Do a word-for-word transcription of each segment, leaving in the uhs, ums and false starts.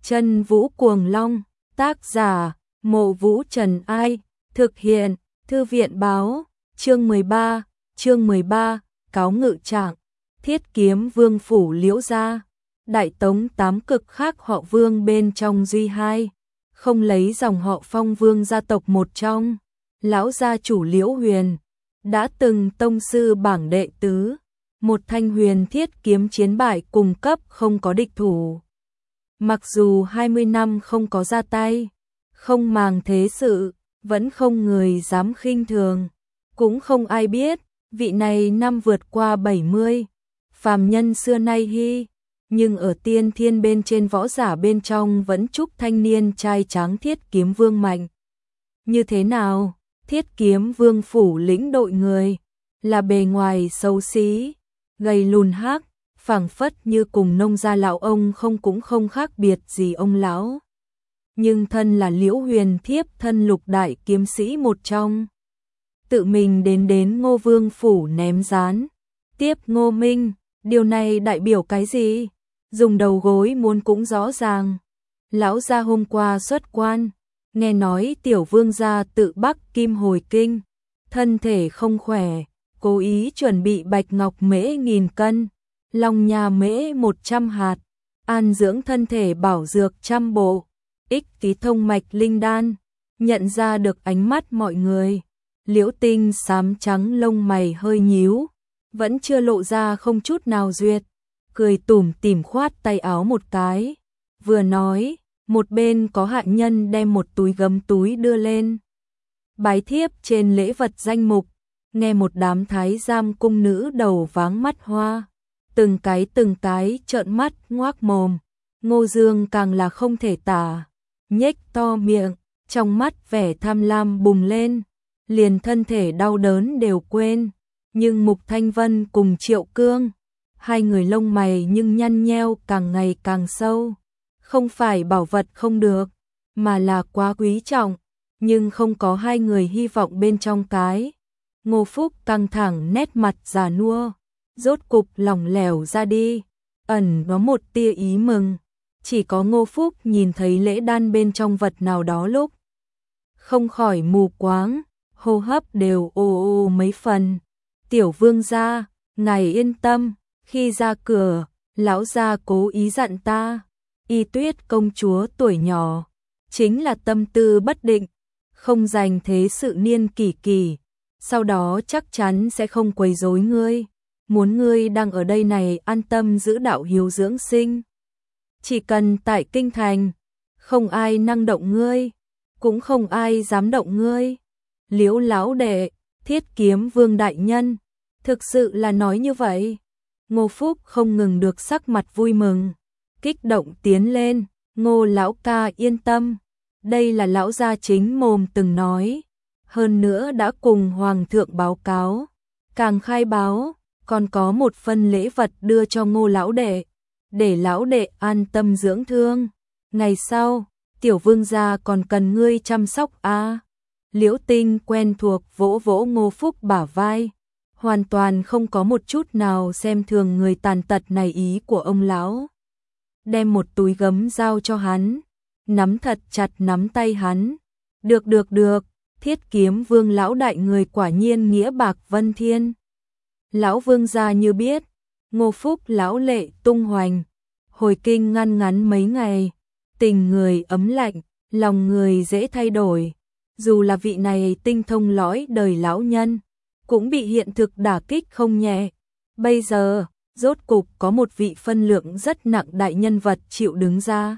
Chân Vũ Cuồng Long, tác giả, Mộ Vũ Trần Ai, thực hiện, Thư viện Báo, chương mười ba, chương mười ba, cáo ngự trạng, Thiết Kiếm Vương phủ Liễu gia, Đại Tống tám cực khác họ Vương bên trong duy hai, không lấy dòng họ Phong Vương gia tộc một trong, lão gia chủ Liễu Huyền, đã từng tông sư bảng đệ tứ, một thanh huyền thiết kiếm chiến bại cùng cấp không có địch thủ. Mặc dù hai mươi năm không có ra tay, không màng thế sự, vẫn không người dám khinh thường, cũng không ai biết, vị này năm vượt qua bảy mươi, phàm nhân xưa nay hi, nhưng ở tiên thiên bên trên võ giả bên trong vẫn chúc thanh niên trai tráng Thiết Kiếm Vương mạnh. Như thế nào? Thiết Kiếm Vương phủ lĩnh đội người, là bề ngoài xấu xí, gầy lùn hác, phảng phất như cùng nông gia lão ông không cũng không khác biệt gì ông lão. Nhưng thân là Liễu Huyền thiếp thân lục đại kiếm sĩ một trong. Tự mình đến đến Ngô Vương phủ ném rán, tiếp Ngô Minh, điều này đại biểu cái gì? Dùng đầu gối muốn cũng rõ ràng. Lão gia hôm qua xuất quan, nghe nói tiểu vương gia tự Bắc Kim hồi kinh, thân thể không khỏe, cố ý chuẩn bị bạch ngọc mễ nghìn cân, long nha mễ một trăm hạt, an dưỡng thân thể bảo dược trăm bộ, ích tí thông mạch linh đan. Nhận ra được ánh mắt mọi người, Liễu Tinh xám trắng lông mày hơi nhíu, vẫn chưa lộ ra không chút nào duyệt, cười tủm tỉm khoát tay áo một cái, vừa nói, một bên có hạ nhân đem một túi gấm túi đưa lên. Bái thiếp trên lễ vật danh mục, nghe một đám thái giám cung nữ đầu váng mắt hoa, từng cái từng cái trợn mắt ngoác mồm, Ngô Dương càng là không thể tả, nhếch to miệng, trong mắt vẻ tham lam bùng lên, liền thân thể đau đớn đều quên, nhưng Mục Thanh Vân cùng Triệu Cương, hai người lông mày nhưng nhăn nheo càng ngày càng sâu, không phải bảo vật không được, mà là quá quý trọng, nhưng không có hai người hy vọng bên trong cái. Ngô Phúc căng thẳng nét mặt già nua, rốt cục lỏng lẻo ra đi, ẩn có một tia ý mừng, chỉ có Ngô Phúc nhìn thấy lễ đan bên trong vật nào đó lúc không khỏi mù quáng, hô hấp đều ồ ồ mấy phần. Tiểu vương gia, ngài yên tâm, khi ra cửa, lão gia cố ý dặn ta, Y Tuyết công chúa tuổi nhỏ, chính là tâm tư bất định, không dành thế sự niên kỷ kỳ, sau đó chắc chắn sẽ không quấy rối ngươi, muốn ngươi đang ở đây này an tâm giữ đạo hiếu dưỡng sinh. Chỉ cần tại kinh thành, không ai năng động ngươi, cũng không ai dám động ngươi. Liễu lão đệ, Thiết Kiếm Vương đại nhân, thực sự là nói như vậy. Ngô Phúc không ngừng được sắc mặt vui mừng, kích động tiến lên, Ngô lão ca yên tâm, đây là lão gia chính mồm từng nói, hơn nữa đã cùng hoàng thượng báo cáo, càng khai báo, còn có một phần lễ vật đưa cho Ngô lão đệ, để lão đệ an tâm dưỡng thương, ngày sau, tiểu vương gia còn cần ngươi chăm sóc a. Liễu Tinh quen thuộc vỗ vỗ Ngô Phúc bả vai, hoàn toàn không có một chút nào xem thường người tàn tật này ý của ông lão. Đem một túi gấm giao cho hắn, nắm thật chặt nắm tay hắn. Được được được, Thiết Kiếm Vương lão đại người quả nhiên nghĩa bạc vân thiên. Lão vương gia như biết, Ngô Phúc lão lệ tung hoành, hồi kinh ngăn ngắn mấy ngày, tình người ấm lạnh, lòng người dễ thay đổi. Dù là vị này tinh thông lõi đời lão nhân, cũng bị hiện thực đả kích không nhẹ. Bây giờ, rốt cục có một vị phân lượng rất nặng đại nhân vật chịu đứng ra.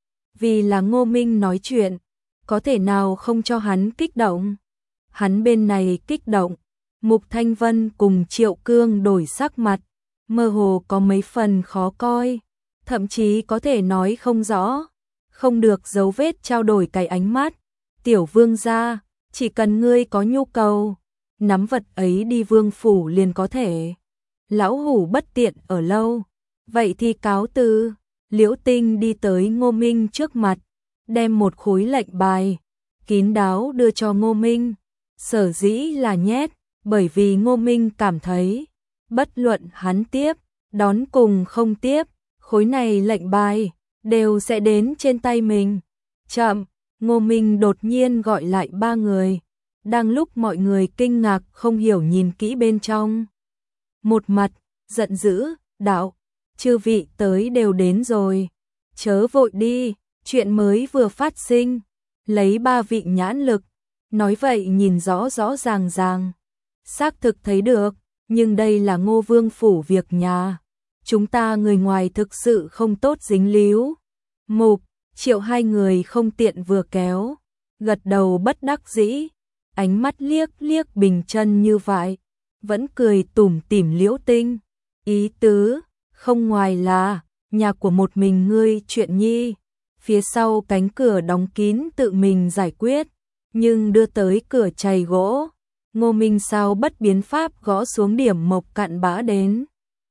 Vì là Ngô Minh nói chuyện, có thể nào không cho hắn kích động. Hắn bên này kích động, Mục Thanh Vân cùng Triệu Cương đổi sắc mặt, mơ hồ có mấy phần khó coi, thậm chí có thể nói không rõ, không được dấu vết trao đổi cái ánh mắt. Tiểu vương gia, chỉ cần ngươi có nhu cầu, nắm vật ấy đi vương phủ liền có thể. Lão hủ bất tiện ở lâu, vậy thì cáo từ. Liễu Tinh đi tới Ngô Minh trước mặt, đem một khối lệnh bài, kín đáo đưa cho Ngô Minh. Sở dĩ là nhét, bởi vì Ngô Minh cảm thấy, bất luận hắn tiếp, đón cùng không tiếp, khối này lệnh bài, đều sẽ đến trên tay mình. Chậm, Ngô Minh đột nhiên gọi lại ba người. Đang lúc mọi người kinh ngạc không hiểu nhìn kỹ bên trong. Một mặt, giận dữ, đạo, chư vị tới đều đến rồi. Chớ vội đi, chuyện mới vừa phát sinh. Lấy ba vị nhãn lực, nói vậy nhìn rõ rõ ràng ràng. Xác thực thấy được, nhưng đây là Ngô Vương phủ việc nhà. Chúng ta người ngoài thực sự không tốt dính líu. Mục, Triệu hai người không tiện vừa kéo. Gật đầu bất đắc dĩ. Ánh mắt liếc liếc Bình Chân như vậy. Vẫn cười tủm tỉm Liễu Tinh. Ý tứ, không ngoài là, nhà của một mình ngươi chuyện nhi. Phía sau cánh cửa đóng kín tự mình giải quyết. Nhưng đưa tới cửa chày gỗ. Ngô Minh sao bất biến pháp gõ xuống điểm mộc cặn bã đến.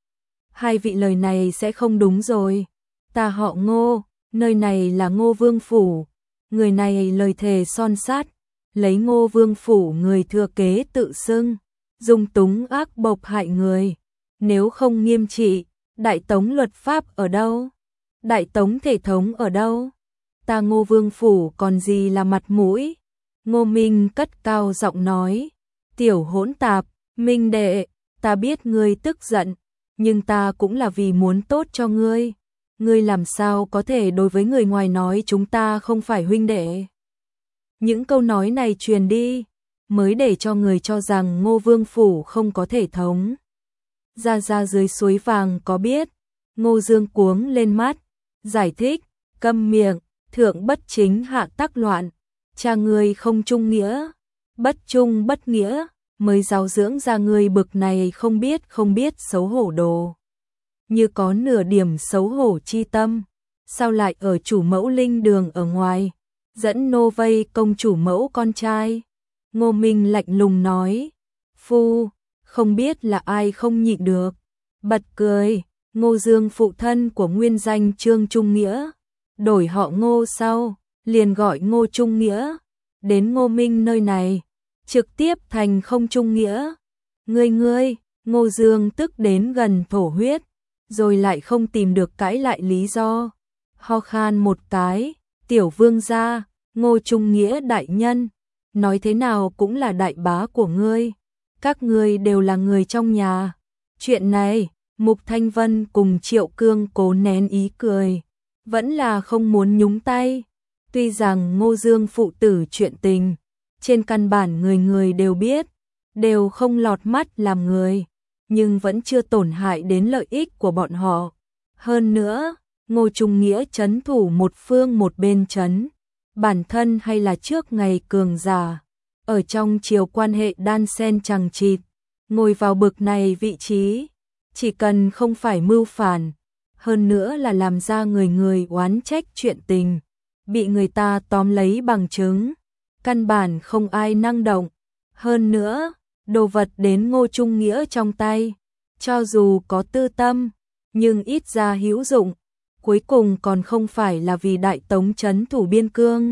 Hai vị lời này sẽ không đúng rồi. Ta họ Ngô, nơi này là Ngô Vương phủ. Người này lời thề son sát, lấy Ngô Vương phủ người thừa kế tự xưng, dung túng ác bộc hại người. Nếu không nghiêm trị, Đại Tống luật pháp ở đâu? Đại Tống thể thống ở đâu? Ta Ngô Vương phủ còn gì là mặt mũi? Ngô Minh cất cao giọng nói, tiểu hỗn tạp, Minh đệ, ta biết ngươi tức giận, nhưng ta cũng là vì muốn tốt cho ngươi. Ngươi làm sao có thể đối với người ngoài nói chúng ta không phải huynh đệ? Những câu nói này truyền đi, mới để cho người cho rằng Ngô Vương phủ không có thể thống. Ra ra dưới suối vàng có biết, Ngô Dương cuống lên mắt, giải thích, câm miệng, thượng bất chính hạ tác loạn, cha ngươi không trung nghĩa, bất trung bất nghĩa, mới giáo dưỡng ra ngươi bực này không biết không biết xấu hổ đồ. Như có nửa điểm xấu hổ chi tâm, sao lại ở chủ mẫu linh đường ở ngoài, dẫn nô vây công chủ mẫu con trai? Ngô Minh lạnh lùng nói, phu, không biết là ai không nhịn được, bật cười. Ngô Dương phụ thân của nguyên danh Trương Trung Nghĩa, đổi họ Ngô sau, liền gọi Ngô Trung Nghĩa, đến Ngô Minh nơi này, trực tiếp thành không Trung Nghĩa. Ngươi ngươi, Ngô Dương tức đến gần thổ huyết, rồi lại không tìm được cãi lại lý do. Ho khan một cái, tiểu vương gia, Ngô Trung Nghĩa đại nhân, nói thế nào cũng là đại bá của ngươi, các ngươi đều là người trong nhà. Chuyện này, Mục Thanh Vân cùng Triệu Cương cố nén ý cười, vẫn là không muốn nhúng tay. Tuy rằng Ngô Dương phụ tử chuyện tình, trên căn bản người người đều biết, đều không lọt mắt làm người, nhưng vẫn chưa tổn hại đến lợi ích của bọn họ. Hơn nữa, Ngô Trung Nghĩa trấn thủ một phương một bên trấn, bản thân hay là trước ngày cường giả, ở trong triều quan hệ đan xen chằng chịt, ngồi vào bực này vị trí, chỉ cần không phải mưu phản, hơn nữa là làm ra người người oán trách chuyện tình, bị người ta tóm lấy bằng chứng, căn bản không ai năng động. Hơn nữa, đồ vật đến Ngô Trung Nghĩa trong tay, cho dù có tư tâm, nhưng ít ra hữu dụng, cuối cùng còn không phải là vì Đại Tống trấn thủ biên cương.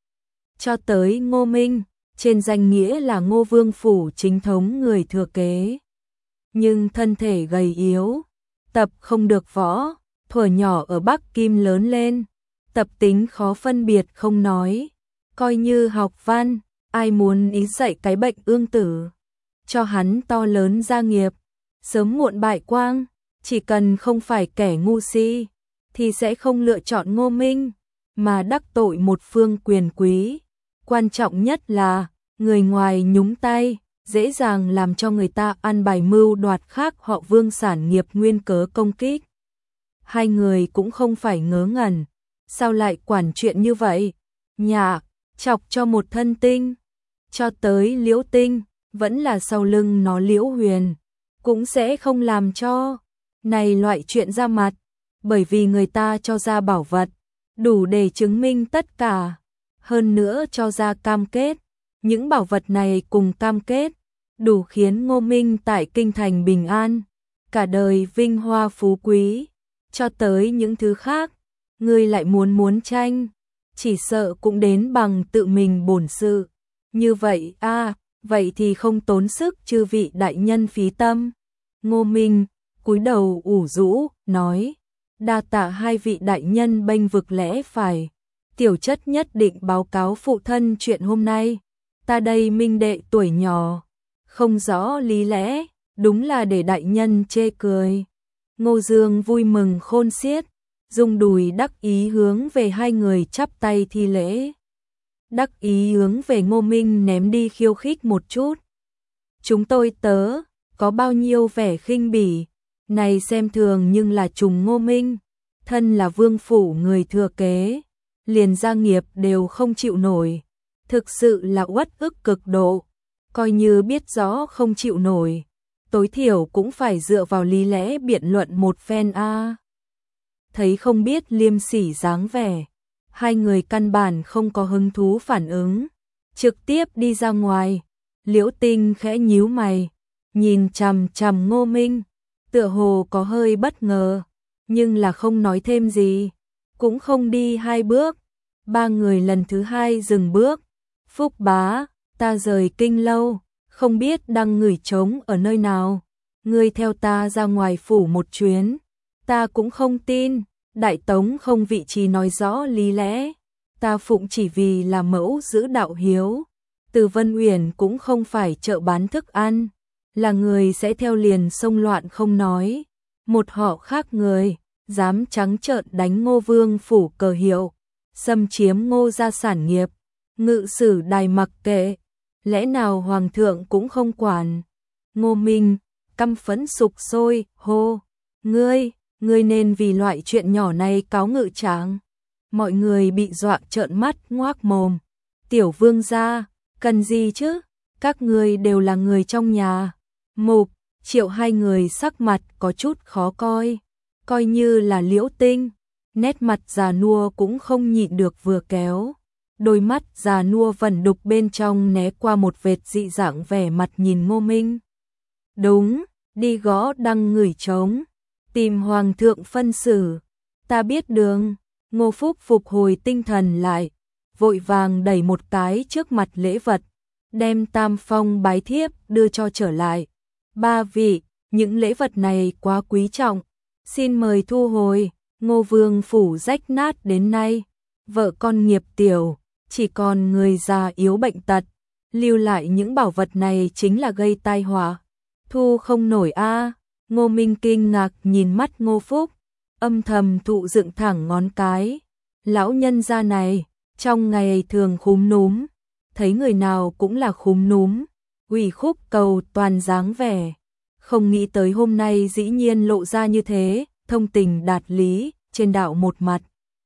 Cho tới Ngô Minh, trên danh nghĩa là Ngô Vương phủ chính thống người thừa kế, nhưng thân thể gầy yếu, tập không được võ, thuở nhỏ ở Bắc Kim lớn lên, tập tính khó phân biệt không nói, coi như học văn, ai muốn ý dạy cái bệnh ương tử, cho hắn to lớn gia nghiệp, sớm muộn bại quang, chỉ cần không phải kẻ ngu si, thì sẽ không lựa chọn Ngô Minh, mà đắc tội một phương quyền quý. Quan trọng nhất là, người ngoài nhúng tay, dễ dàng làm cho người ta ăn bài mưu đoạt khác họ Vương sản nghiệp nguyên cớ công kích. Hai người cũng không phải ngớ ngẩn, sao lại quản chuyện như vậy? Nhạc, chọc cho một thân tinh, cho tới Liễu Tinh, vẫn là sau lưng nó Liễu Huyền, cũng sẽ không làm cho này loại chuyện ra mặt, bởi vì người ta cho ra bảo vật, đủ để chứng minh tất cả, hơn nữa cho ra cam kết, những bảo vật này cùng cam kết, đủ khiến Ngô Minh tại kinh thành bình an, cả đời vinh hoa phú quý, cho tới những thứ khác, ngươi lại muốn muốn tranh, chỉ sợ cũng đến bằng tự mình bổn sự. Như vậy a, à, vậy thì không tốn sức chư vị đại nhân phí tâm. Ngô Minh cúi đầu ủ rũ nói, Đa tạ hai vị đại nhân bênh vực lẽ phải. Tiểu chất nhất định báo cáo phụ thân chuyện hôm nay. Ta đây minh đệ tuổi nhỏ, không rõ lý lẽ, đúng là để đại nhân chê cười. Ngô Dương vui mừng khôn xiết, dùng đùi đắc ý hướng về hai người chắp tay thi lễ. Đắc ý hướng về Ngô Minh ném đi khiêu khích một chút. Chúng tôi tớ, có bao nhiêu vẻ khinh bỉ, này xem thường nhưng là trùng Ngô Minh, thân là vương phủ người thừa kế, liền gia nghiệp đều không chịu nổi, thực sự là uất ức cực độ, coi như biết rõ không chịu nổi, tối thiểu cũng phải dựa vào lý lẽ biện luận một phen a. Thấy không biết liêm sỉ dáng vẻ, hai người căn bản không có hứng thú phản ứng, trực tiếp đi ra ngoài. Liễu Tinh khẽ nhíu mày, nhìn chằm chằm Ngô Minh, tựa hồ có hơi bất ngờ, nhưng là không nói thêm gì, cũng không đi hai bước. Ba người lần thứ hai dừng bước. Phúc bá, ta rời kinh lâu, không biết đang ngửi trống ở nơi nào, ngươi theo ta ra ngoài phủ một chuyến. Ta cũng không tin, Đại Tống không vị trí nói rõ lý lẽ, ta phụng chỉ vì là mẫu giữ đạo hiếu. Từ Vân Uyển cũng không phải chợ bán thức ăn, là người sẽ theo liền xông loạn không nói. Một họ khác người, dám trắng trợn đánh Ngô Vương phủ cờ hiệu, xâm chiếm Ngô gia sản nghiệp, ngự sử đài mặc kệ, lẽ nào hoàng thượng cũng không quản. Ngô Minh, căm phẫn sục sôi, hô, ngươi, ngươi nên vì loại chuyện nhỏ này cáo ngự trạng. Mọi người bị dọa trợn mắt ngoác mồm. Tiểu vương gia, cần gì chứ, các ngươi đều là người trong nhà. Mục, Triệu hai người sắc mặt có chút khó coi, coi như là Liễu Tinh, nét mặt già nua cũng không nhịn được vừa kéo. Đôi mắt già nua vẩn đục bên trong né qua một vệt dị dạng vẻ mặt nhìn Ngô Minh. Đúng, đi gõ đăng ngửi trống, tìm hoàng thượng phân xử, ta biết đường. Ngô Phúc phục hồi tinh thần lại, vội vàng đẩy một cái trước mặt lễ vật, đem tam phong bái thiếp đưa cho trở lại. Ba vị, những lễ vật này quá quý trọng, xin mời thu hồi. Ngô Vương phủ rách nát đến nay, vợ con nghiệp tiểu, chỉ còn người già yếu bệnh tật, lưu lại những bảo vật này chính là gây tai họa. Thu không nổi a. Ngô Minh kinh ngạc nhìn mắt Ngô Phúc, âm thầm thụ dựng thẳng ngón cái. Lão nhân gia này, trong ngày thường khúm núm, thấy người nào cũng là khúm núm, ủy khúc cầu toàn dáng vẻ. Không nghĩ tới hôm nay dĩ nhiên lộ ra như thế, thông tình đạt lý, trên đạo một mặt.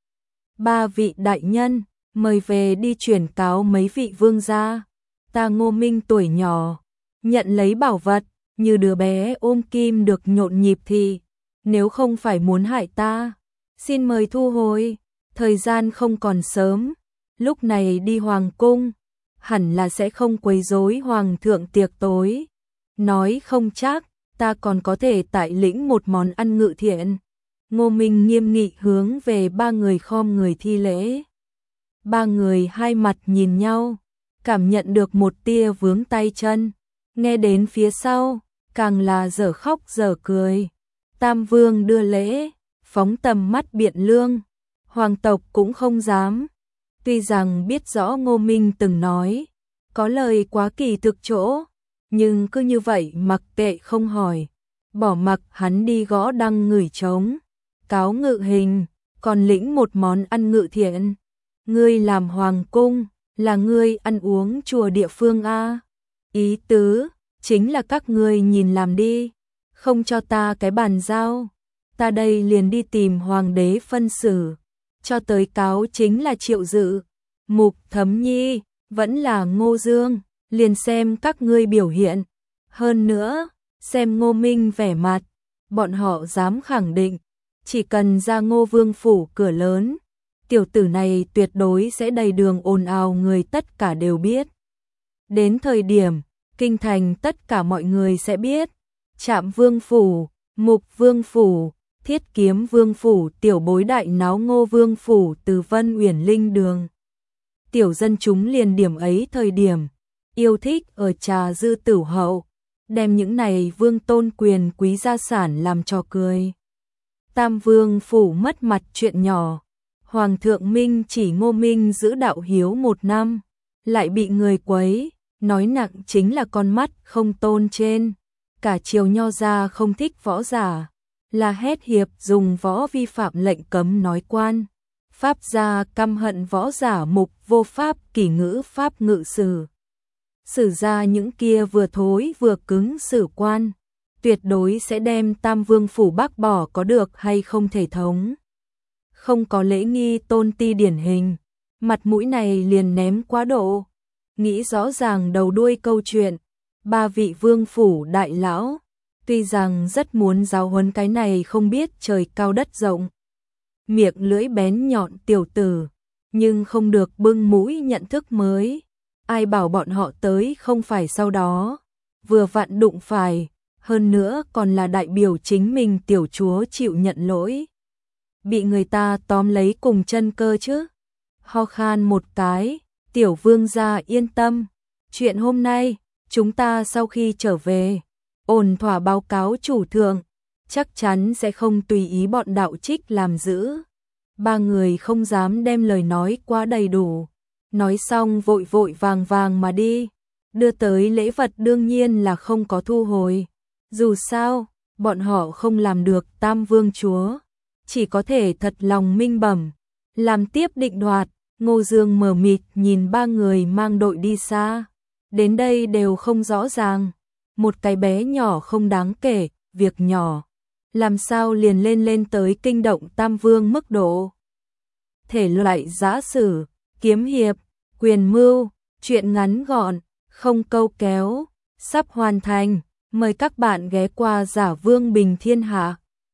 Ba vị đại nhân, mời về đi chuyển cáo mấy vị vương gia. Ta Ngô Minh tuổi nhỏ, nhận lấy bảo vật, như đứa bé ôm kim được nhộn nhịp thì, nếu không phải muốn hại ta, xin mời thu hồi. Thời gian không còn sớm, lúc này đi hoàng cung, hẳn là sẽ không quấy rối hoàng thượng tiệc tối. Nói không chắc, ta còn có thể tại lĩnh một món ăn ngự thiện. Ngô Minh nghiêm nghị hướng về ba người khom người thi lễ. Ba người hai mặt nhìn nhau, cảm nhận được một tia vướng tay chân, nghe đến phía sau, càng là dở khóc dở cười. Tam Vương đưa lễ, phóng tầm mắt biện lương, hoàng tộc cũng không dám. Tuy rằng biết rõ Ngô Minh từng nói, có lời quá kỳ thực chỗ, nhưng cứ như vậy mặc kệ không hỏi, bỏ mặc hắn đi gõ đăng ngửi trống, cáo ngự hình, còn lĩnh một món ăn ngự thiện. Ngươi làm hoàng cung, là ngươi ăn uống chùa địa phương a. Ý tứ, chính là các ngươi nhìn làm đi, không cho ta cái bàn giao, ta đây liền đi tìm hoàng đế phân xử. Cho tới cáo chính là Triệu Dự, Mục Thấm Nhi, vẫn là Ngô Dương, liền xem các ngươi biểu hiện. Hơn nữa, xem Ngô Minh vẻ mặt, bọn họ dám khẳng định, chỉ cần ra Ngô Vương phủ cửa lớn, tiểu tử này tuyệt đối sẽ đầy đường ồn ào người tất cả đều biết. Đến thời điểm, kinh thành tất cả mọi người sẽ biết, Trạm Vương phủ, Mục Vương phủ, Thiết Kiếm Vương phủ, tiểu bối đại náo Ngô Vương phủ từ Vân Uyển Linh đường. Tiểu dân chúng liền điểm ấy thời điểm, yêu thích ở trà dư tửu hậu, đem những này vương tôn quyền quý gia sản làm trò cười. Tam Vương phủ mất mặt chuyện nhỏ. Hoàng thượng Minh chỉ Ngô Minh giữ đạo hiếu một năm, lại bị người quấy, nói nặng chính là con mắt không tôn trên. Cả triều nho gia không thích võ giả, là hét hiệp dùng võ vi phạm lệnh cấm nói quan. Pháp gia căm hận võ giả mục vô pháp kỷ ngữ pháp ngự sử. Sử ra những kia vừa thối vừa cứng sử quan, tuyệt đối sẽ đem Tam Vương phủ bác bỏ có được hay không thể thống. Không có lễ nghi tôn ti điển hình, mặt mũi này liền ném quá độ. Nghĩ rõ ràng đầu đuôi câu chuyện, ba vị vương phủ đại lão, tuy rằng rất muốn giáo huấn cái này không biết trời cao đất rộng, miệng lưỡi bén nhọn tiểu tử, nhưng không được bưng mũi nhận thức mới. Ai bảo bọn họ tới không phải sau đó, vừa vặn đụng phải, hơn nữa còn là đại biểu chính mình tiểu chúa chịu nhận lỗi. Bị người ta tóm lấy cùng chân cơ chứ. Ho khan một cái, tiểu vương gia yên tâm. Chuyện hôm nay, chúng ta sau khi trở về, ổn thỏa báo cáo chủ thượng, chắc chắn sẽ không tùy ý bọn đạo trích làm giữ. Ba người không dám đem lời nói quá đầy đủ. Nói xong vội vội vàng vàng mà đi. Đưa tới lễ vật đương nhiên là không có thu hồi. Dù sao, bọn họ không làm được Tam Vương chúa, chỉ có thể thật lòng minh bẩm, làm tiếp định đoạt. Ngô Dương mờ mịt nhìn ba người mang đội đi xa. Đến đây đều không rõ ràng. Một cái bé nhỏ không đáng kể, việc nhỏ. Làm sao liền lên lên tới kinh động Tam Vương mức độ. Thể loại giã sử, kiếm hiệp, quyền mưu, chuyện ngắn gọn, không câu kéo, sắp hoàn thành. Mời các bạn ghé qua Giả Vương Bình Thiên Hạ.